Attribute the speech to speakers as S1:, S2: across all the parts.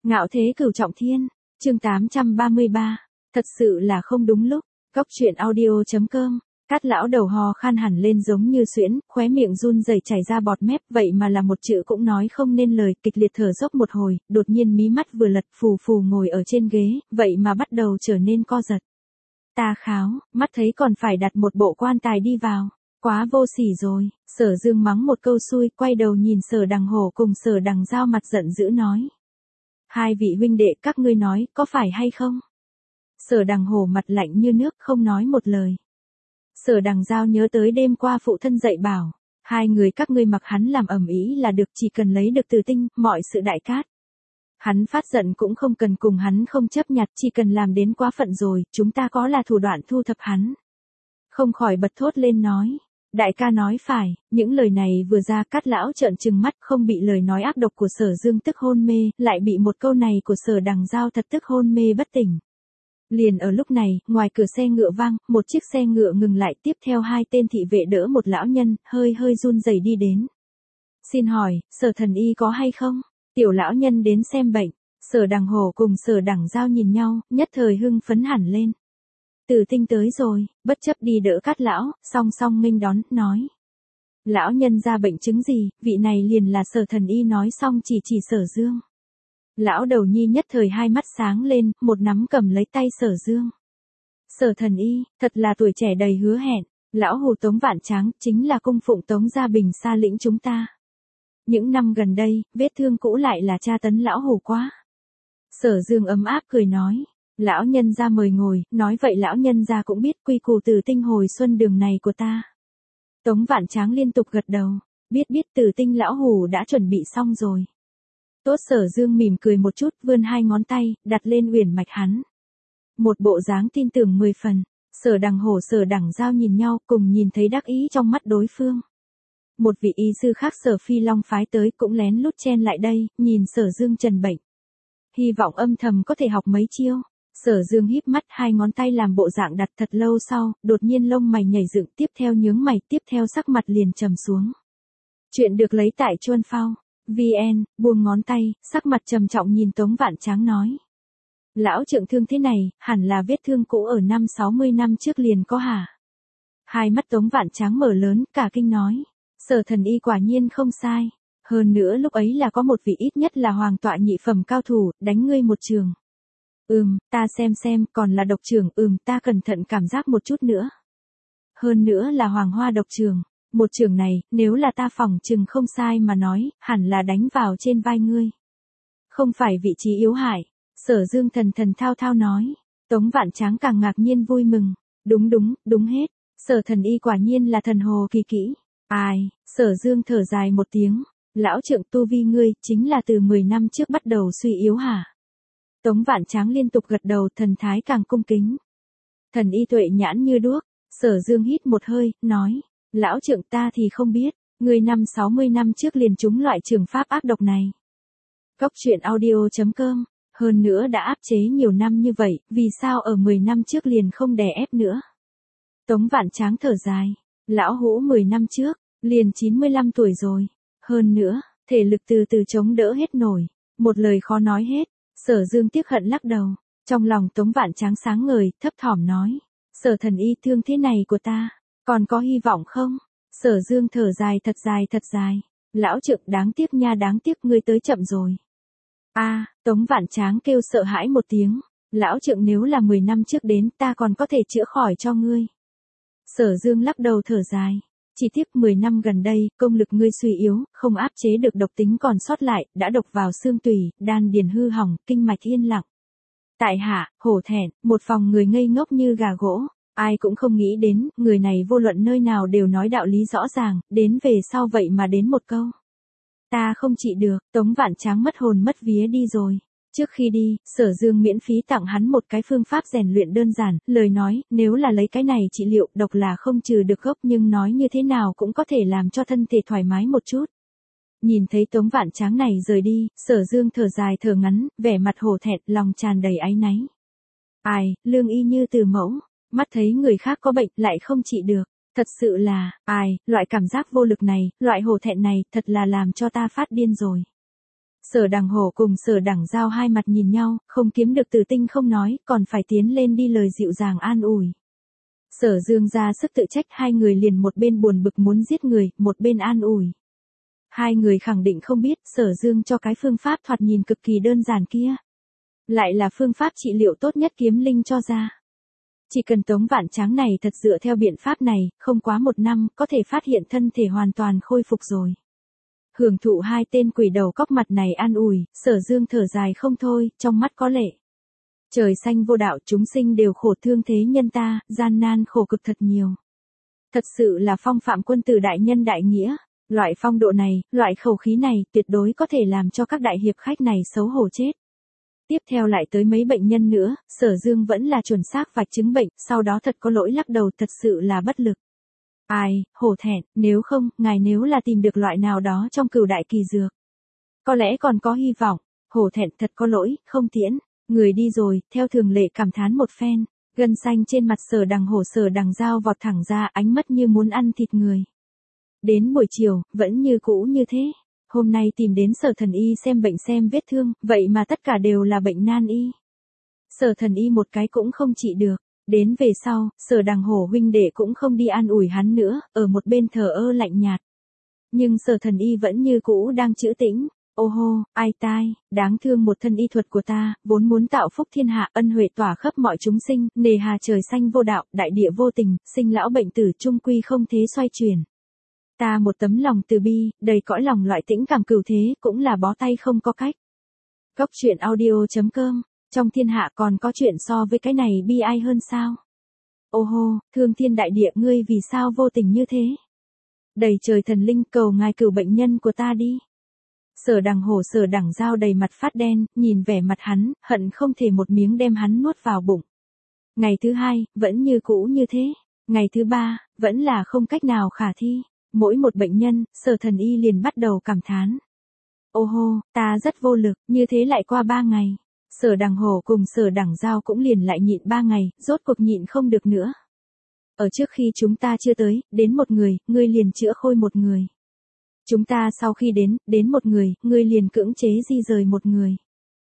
S1: Ngạo thế cửu trọng thiên, chương 833, thật sự là không đúng lúc, Cóc truyện audio.com, Cát lão đầu ho khan hẳn lên giống như suyễn, khóe miệng run rẩy chảy ra bọt mép, vậy mà là một chữ cũng nói không nên lời, kịch liệt thở dốc một hồi, đột nhiên mí mắt vừa lật phù phù ngồi ở trên ghế, vậy mà bắt đầu trở nên co giật. Ta kháo, mắt thấy còn phải đặt một bộ quan tài đi vào, quá vô sỉ rồi, Sở Dương mắng một câu xui, quay đầu nhìn Sở Đằng Hổ cùng Sở Đằng Giao mặt giận dữ nói. Hai vị huynh đệ các ngươi nói, có phải hay không? Sở Đằng Hổ mặt lạnh như nước không nói một lời. Sở Đằng Giao nhớ tới đêm qua phụ thân dạy bảo, hai người các ngươi mặc hắn làm ầm ĩ là được, chỉ cần lấy được Từ Tinh, mọi sự đại cát. Hắn phát giận cũng không cần cùng hắn không chấp nhặt, chỉ cần làm đến quá phận rồi, chúng ta có là thủ đoạn thu thập hắn. Không khỏi bật thốt lên nói. Đại ca nói phải, những lời này vừa ra Cát lão trợn trừng mắt, không bị lời nói ác độc của Sở Dương tức hôn mê, lại bị một câu này của Sở Đằng Giao thật tức hôn mê bất tỉnh. Liền ở lúc này, ngoài cửa xe ngựa vang, một chiếc xe ngựa ngừng lại, tiếp theo hai tên thị vệ đỡ một lão nhân, hơi run rẩy đi đến. Xin hỏi, Sở thần y có hay không? Tiểu lão nhân đến xem bệnh. Sở Đằng Hổ cùng Sở Đằng Giao nhìn nhau, nhất thời hưng phấn hẳn lên. Từ Tinh tới rồi, bất chấp đi đỡ Cát lão, song song nghênh đón, nói. Lão nhân ra bệnh chứng gì, vị này liền là Sở thần y, nói xong chỉ Sở Dương. Lão đầu nhi nhất thời hai mắt sáng lên, một nắm cầm lấy tay Sở Dương. Sở thần y, thật là tuổi trẻ đầy hứa hẹn, lão hù Tống Vạn Tráng, chính là cung phụng Tống gia Bình Sa lĩnh chúng ta. Những năm gần đây, vết thương cũ lại là tra tấn lão hù quá. Sở Dương ấm áp cười nói. Lão nhân gia mời ngồi, nói vậy lão nhân gia cũng biết quy củ Tử Tinh hồi xuân đường này của ta. Tống Vạn Tráng liên tục gật đầu, biết Tử Tinh lão hủ đã chuẩn bị xong rồi. Tốt. Sở Dương mỉm cười một chút, vươn hai ngón tay, đặt lên uyển mạch hắn. Một bộ dáng tin tưởng 10 phần, Sở Đằng Hổ Sở Đằng Giao nhìn nhau, cùng nhìn thấy đắc ý trong mắt đối phương. Một vị y sư khác Sở Phi Long phái tới cũng lén lút chen lại đây, nhìn Sở Dương trần bệnh. Hy vọng âm thầm có thể học mấy chiêu. Sở Dương híp mắt, hai ngón tay làm bộ dạng đặt thật lâu sau, đột nhiên lông mày nhảy dựng, tiếp theo nhướng mày, tiếp theo sắc mặt liền trầm xuống. Chuyện được lấy tại Chuan Phao, VN, buông ngón tay, sắc mặt trầm trọng nhìn Tống Vạn Tráng nói. Lão trượng thương thế này, hẳn là vết thương cũ ở 60 năm trước liền có hả? Hai mắt Tống Vạn Tráng mở lớn, cả kinh nói. Sở thần y quả nhiên không sai. Hơn nữa lúc ấy là có một vị ít nhất là hoàng tọa nhị phẩm cao thủ, đánh ngươi một trường. Ta xem, còn là độc trường, ta cẩn thận cảm giác một chút nữa. Hơn nữa là hoàng hoa độc trường, một trường này, nếu là ta phỏng chừng không sai mà nói, hẳn là đánh vào trên vai ngươi. Không phải vị trí yếu hại, Sở Dương thần thao nói. Tống Vạn Tráng càng ngạc nhiên vui mừng, đúng hết, Sở thần y quả nhiên là thần hồ kỳ kỹ. Ai, Sở Dương thở dài một tiếng, lão trượng tu vi ngươi, chính là từ 10 năm trước bắt đầu suy yếu hả? Tống Vạn Tráng liên tục gật đầu, thần thái càng cung kính. Thần y tuệ nhãn như đuốc, Sở Dương hít một hơi, nói, lão trượng ta thì không biết, người 60 năm trước liền trúng loại trường pháp ác độc này. Cóc truyện audio.com, hơn nữa đã áp chế nhiều năm như vậy, vì sao ở 10 năm trước liền không đè ép nữa? Tống Vạn Tráng thở dài, lão hũ 10 năm trước, liền 95 tuổi rồi, hơn nữa, thể lực từ từ chống đỡ hết nổi, một lời khó nói hết. Sở Dương tiếc hận lắc đầu, trong lòng Tống Vạn Tráng sáng ngời, thấp thỏm nói. Sở thần y, thương thế này của ta, còn có hy vọng không? Sở Dương thở dài thật dài. Lão trượng đáng tiếc nha, đáng tiếc ngươi tới chậm rồi. Tống Vạn Tráng kêu sợ hãi một tiếng. Lão trượng nếu là 10 năm trước đến, ta còn có thể chữa khỏi cho ngươi. Sở Dương lắc đầu thở dài. Chỉ tiếc 10 năm gần đây, công lực ngươi suy yếu, không áp chế được độc tính còn sót lại, đã độc vào xương tủy, đan điền hư hỏng, kinh mạch yên lặng. Tại hạ, hổ thẹn, một phòng người ngây ngốc như gà gỗ, ai cũng không nghĩ đến, người này vô luận nơi nào đều nói đạo lý rõ ràng, đến về sau vậy mà đến một câu. Ta không trị được, Tống Vạn Tráng mất hồn mất vía đi rồi. Trước khi đi, Sở Dương miễn phí tặng hắn một cái phương pháp rèn luyện đơn giản, lời nói, nếu là lấy cái này trị liệu, độc là không trừ được gốc nhưng nói như thế nào cũng có thể làm cho thân thể thoải mái một chút. Nhìn thấy Tống Vạn Tráng này rời đi, Sở Dương thở dài thở ngắn, vẻ mặt hổ thẹn, lòng tràn đầy áy náy. Ai, lương y như từ mẫu, mắt thấy người khác có bệnh lại không trị được, thật sự là, loại cảm giác vô lực này, loại hổ thẹn này, thật là làm cho ta phát điên rồi. Sở Đằng Hổ cùng Sở Đằng Giao hai mặt nhìn nhau, không kiếm được Tử Tinh không nói, còn phải tiến lên đi lời dịu dàng an ủi. Sở Dương ra sức tự trách, hai người liền một bên buồn bực muốn giết người, một bên an ủi. Hai người khẳng định không biết, Sở Dương cho cái phương pháp thoạt nhìn cực kỳ đơn giản kia. Lại là phương pháp trị liệu tốt nhất kiếm linh cho ra. Chỉ cần Tống Vạn Tráng này thật dựa theo biện pháp này, không quá 1 năm, có thể phát hiện thân thể hoàn toàn khôi phục rồi. Hưởng thụ hai tên quỷ đầu cóc mặt này an ủi, Sở Dương thở dài không thôi, trong mắt có lệ. Trời xanh vô đạo, chúng sinh đều khổ, thương thế nhân ta, gian nan khổ cực thật nhiều. Thật sự là phong phạm quân tử đại nhân đại nghĩa, loại phong độ này, loại khẩu khí này, tuyệt đối có thể làm cho các đại hiệp khách này xấu hổ chết. Tiếp theo lại tới mấy bệnh nhân nữa, Sở Dương vẫn là chuẩn xác vạch chứng bệnh, sau đó thật có lỗi lắc đầu, thật sự là bất lực. Ai, hổ thẹn, nếu không, ngài nếu là tìm được loại nào đó trong Cửu đại kỳ dược, có lẽ còn có hy vọng. Hổ thẹn, thật có lỗi, không tiễn. Người đi rồi, theo thường lệ cảm thán một phen, gân xanh trên mặt Sở Đằng Hổ Sở Đằng Giao vọt thẳng ra, ánh mắt như muốn ăn thịt người. Đến buổi chiều, vẫn như cũ như thế. Hôm nay tìm đến Sở Thần Y xem bệnh xem vết thương, vậy mà tất cả đều là bệnh nan y. Sở Thần Y một cái cũng không trị được. Đến về sau, Sở Đằng Hổ huynh đệ cũng không đi an ủi hắn nữa, ở một bên thờ ơ lạnh nhạt. Nhưng Sở Thần Y vẫn như cũ đang trữ tĩnh. Ô hô, ai tai, đáng thương một thân y thuật của ta, vốn muốn tạo phúc thiên hạ, ân huệ tỏa khắp mọi chúng sinh, nề hà trời xanh vô đạo, đại địa vô tình, sinh lão bệnh tử chung quy không thế xoay chuyển. Ta một tấm lòng từ bi, đầy cõi lòng loại tĩnh cảm cửu thế, cũng là bó tay không có cách. Góc truyện audio.com, trong thiên hạ còn có chuyện so với cái này bi ai hơn sao? Ô hô, thương thiên đại địa, ngươi vì sao vô tình như thế? Đầy trời thần linh, cầu ngài cửu bệnh nhân của ta đi. Sở Đằng Hổ Sở Đằng Giao đầy mặt phát đen, nhìn vẻ mặt hắn, hận không thể một miếng đem hắn nuốt vào bụng. Ngày thứ hai, vẫn như cũ như thế. Ngày thứ ba, vẫn là không cách nào khả thi. Mỗi một bệnh nhân, Sở Thần Y liền bắt đầu cảm thán. Ô hô, ta rất vô lực, như thế lại qua 3 ngày. Sở Đằng Hổ cùng Sở Đằng Giao cũng liền lại nhịn 3 ngày, rốt cuộc nhịn không được nữa. Ở trước khi chúng ta chưa tới, đến một người, ngươi liền chữa khôi một người. Chúng ta sau khi đến một người, ngươi liền cưỡng chế di rời một người.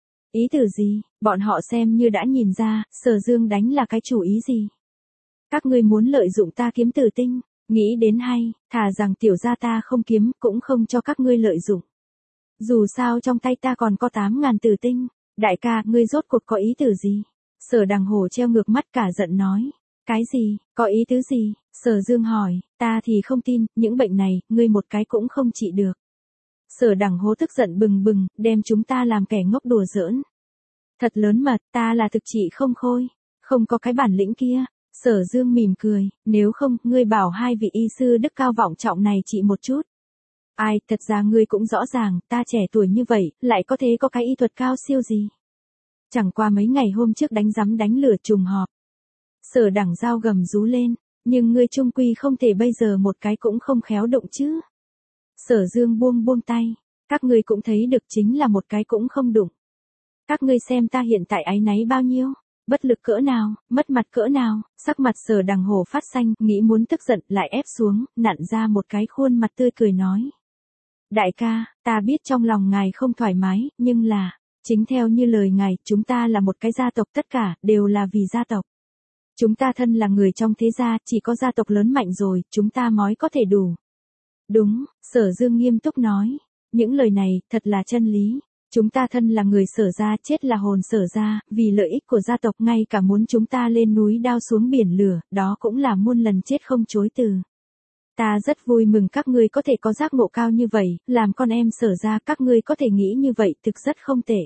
S1: Ý từ gì, bọn họ xem như đã nhìn ra, Sở Dương đánh là cái chủ ý gì. Các ngươi muốn lợi dụng ta kiếm Tử Tinh, nghĩ đến hay, thà rằng tiểu gia ta không kiếm, cũng không cho các ngươi lợi dụng. Dù sao trong tay ta còn có 8.000 Tử Tinh, đại ca, ngươi rốt cuộc có ý từ gì? Sở Đằng Hổ treo ngược mắt cả giận nói. Cái gì, có ý tứ gì? Sở Dương hỏi, ta thì không tin, những bệnh này, ngươi một cái cũng không trị được. Sở Đằng Hổ tức giận bừng bừng, đem chúng ta làm kẻ ngốc đùa giỡn. Thật lớn mật, ta là thực trị không khôi, không có cái bản lĩnh kia. Sở Dương mỉm cười, nếu không, ngươi bảo hai vị y sư đức cao vọng trọng này trị một chút. Ai, thật ra ngươi cũng rõ ràng, ta trẻ tuổi như vậy, lại có thế có cái y thuật cao siêu gì. Chẳng qua mấy ngày hôm trước đánh rắm đánh lửa trùng họp. Sở Đằng Giao gầm rú lên, nhưng ngươi chung quy không thể bây giờ một cái cũng không khéo động chứ. Sở Dương buông tay, các ngươi cũng thấy được chính là một cái cũng không đụng. Các ngươi xem ta hiện tại áy náy bao nhiêu, bất lực cỡ nào, mất mặt cỡ nào, sắc mặt Sở Đằng Hổ phát xanh, nghĩ muốn tức giận, lại ép xuống, nặn ra một cái khuôn mặt tươi cười nói. Đại ca, ta biết trong lòng ngài không thoải mái, nhưng là, chính theo như lời ngài, chúng ta là một cái gia tộc, tất cả, đều là vì gia tộc. Chúng ta thân là người trong thế gia, chỉ có gia tộc lớn mạnh rồi, chúng ta mới có thể đủ. Đúng, Sở Dương nghiêm túc nói. Những lời này, thật là chân lý. Chúng ta thân là người Sở gia, chết là hồn Sở gia, vì lợi ích của gia tộc, ngay cả muốn chúng ta lên núi đao xuống biển lửa, đó cũng là muôn lần chết không chối từ. Ta rất vui mừng các ngươi có thể có giác ngộ cao như vậy, làm con em Sở gia các ngươi có thể nghĩ như vậy, thực rất không tệ.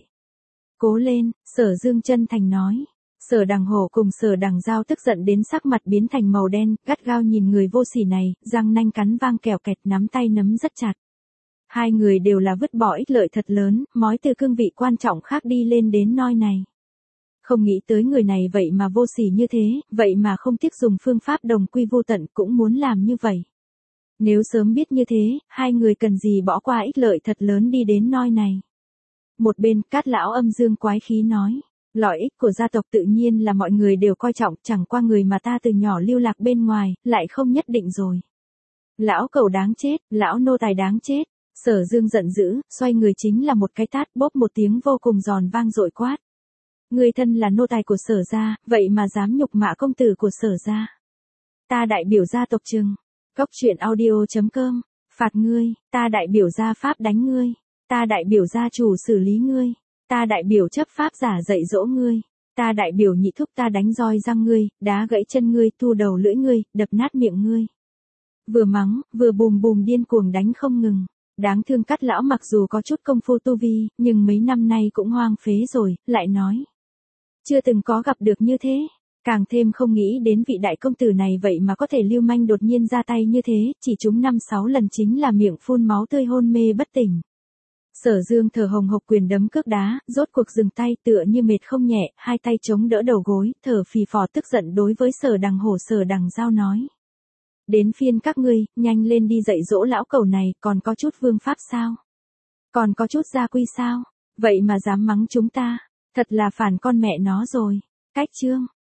S1: Cố lên, Sở Dương chân thành nói. Sở Đằng Hổ cùng Sở Đằng Giao tức giận đến sắc mặt biến thành màu đen, gắt gao nhìn người vô sỉ này, răng nanh cắn vang kèo kẹt, nắm tay nắm rất chặt. Hai người đều là vứt bỏ ích lợi thật lớn, mói từ cương vị quan trọng khác đi lên đến noi này. Không nghĩ tới người này vậy mà vô sỉ như thế, vậy mà không tiếc dùng phương pháp đồng quy vô tận, cũng muốn làm như vậy. Nếu sớm biết như thế, hai người cần gì bỏ qua ích lợi thật lớn đi đến noi này. Một bên, Cát lão âm dương quái khí nói. Lợi ích của gia tộc tự nhiên là mọi người đều coi trọng, chẳng qua người mà ta từ nhỏ lưu lạc bên ngoài, lại không nhất định rồi. Lão cẩu đáng chết, lão nô tài đáng chết. Sở Dương giận dữ, xoay người chính là một cái tát, bốp một tiếng vô cùng giòn vang dội quát. Ngươi thân là nô tài của Sở gia, vậy mà dám nhục mạ công tử của Sở gia. Ta đại biểu gia tộc Trừng. Cốc truyện audio.com. Phạt ngươi, ta đại biểu gia pháp đánh ngươi. Ta đại biểu gia chủ xử lý ngươi. Ta đại biểu chấp pháp giả dạy dỗ ngươi. Ta đại biểu nhị thúc ta đánh roi răng ngươi, đá gãy chân ngươi, thu đầu lưỡi ngươi, đập nát miệng ngươi. Vừa mắng, vừa bùm bùm điên cuồng đánh không ngừng. Đáng thương Cát lão mặc dù có chút công phu tu vi, nhưng mấy năm nay cũng hoang phế rồi, lại nói. Chưa từng có gặp được như thế. Càng thêm không nghĩ đến vị đại công tử này vậy mà có thể lưu manh đột nhiên ra tay như thế, chỉ trúng 5-6 lần chính là miệng phun máu tươi hôn mê bất tỉnh. Sở Dương thở hồng hộc quyền đấm cước đá, rốt cuộc dừng tay tựa như mệt không nhẹ, hai tay chống đỡ đầu gối, thở phì phò tức giận đối với Sở Đằng Hổ Sở Đằng Giao nói. Đến phiên các ngươi, nhanh lên đi dạy dỗ lão cẩu này, còn có chút vương pháp sao? Còn có chút gia quy sao? Vậy mà dám mắng chúng ta, thật là phản con mẹ nó rồi. Cách chương.